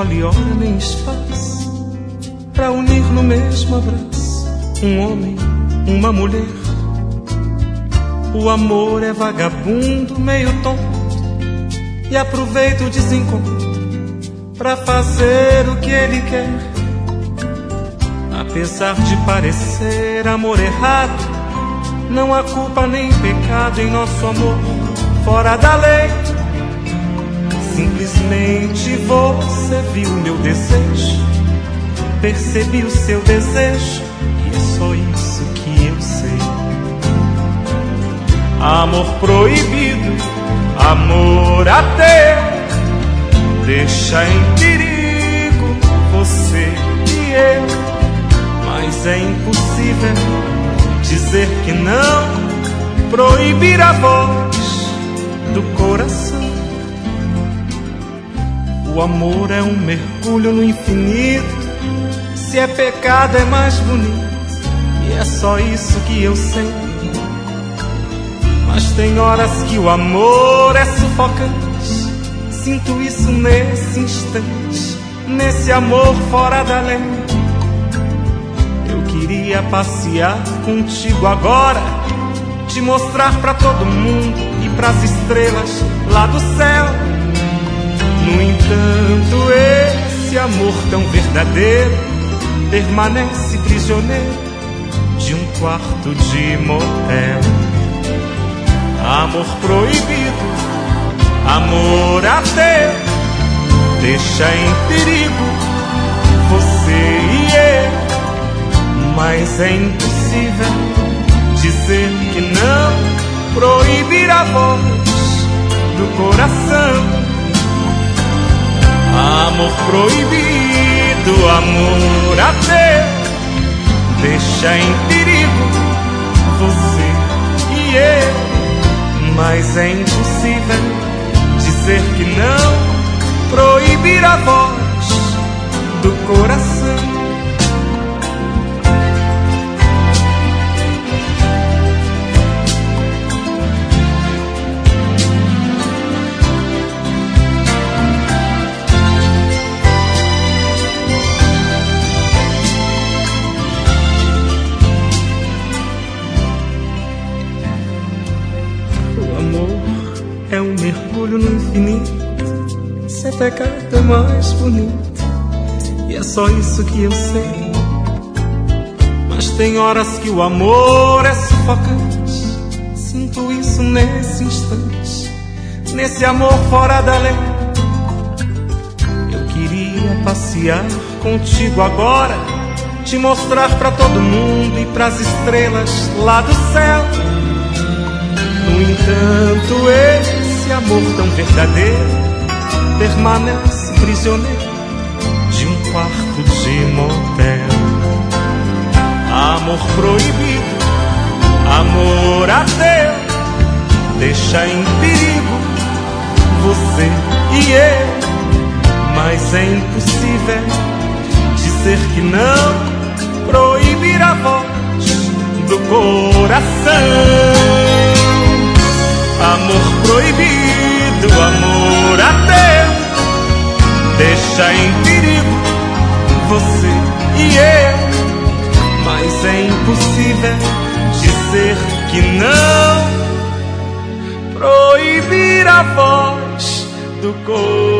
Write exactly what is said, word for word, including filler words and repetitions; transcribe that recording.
escolhe hora nem espaço pra unir no mesmo abraço um homem, uma mulher. O amor é vagabundo, meio tonto, e aproveita o desencontro pra fazer o que ele quer. Apesar de parecer amor errado, não há culpa nem pecado em nosso amor fora da lei. Simplesmente você viu meu desejo, percebi o seu desejo, e é só isso que eu sei. Amor proibido, amor ateu, deixa em perigo você e eu. Mas é impossível dizer que não, proibir a voz do coração. O amor é um mergulho no infinito, se é pecado é mais bonito, e é só isso que eu sei. Mas tem horas que o amor é sufocante, sinto isso nesse instante, nesse amor fora da lei. Eu queria passear contigo agora, te mostrar pra todo mundo e pras estrelas lá do céu. No entanto, esse amor tão verdadeiro permanece prisioneiro de um quarto de motel. Amor proibido, amor ateu, deixa em perigo você e eu. Mas é impossível dizer que não, proibir a voz do coração. Amor proibido, amor ateu, deixa em perigo você e eu. Mas é impossível dizer que não, proibir a voz do coração. É um mergulho no infinito, se é pecado é mais bonito, e é só isso que eu sei. Mas tem horas que o amor é sufocante, sinto isso nesse instante, nesse amor fora da lei. Eu queria passear contigo agora, te mostrar pra todo mundo e pras estrelas lá do céu. No entanto, esse amor tão verdadeiro permanece prisioneiro de um quarto de motel. Amor proibido, amor ateu, deixa em perigo você e eu. Mas é impossível dizer que não, proibir a voz do coração. Amor proibido, amor ateu, deixa em perigo você e eu. Mas é impossível dizer que não, proibir a voz do coração.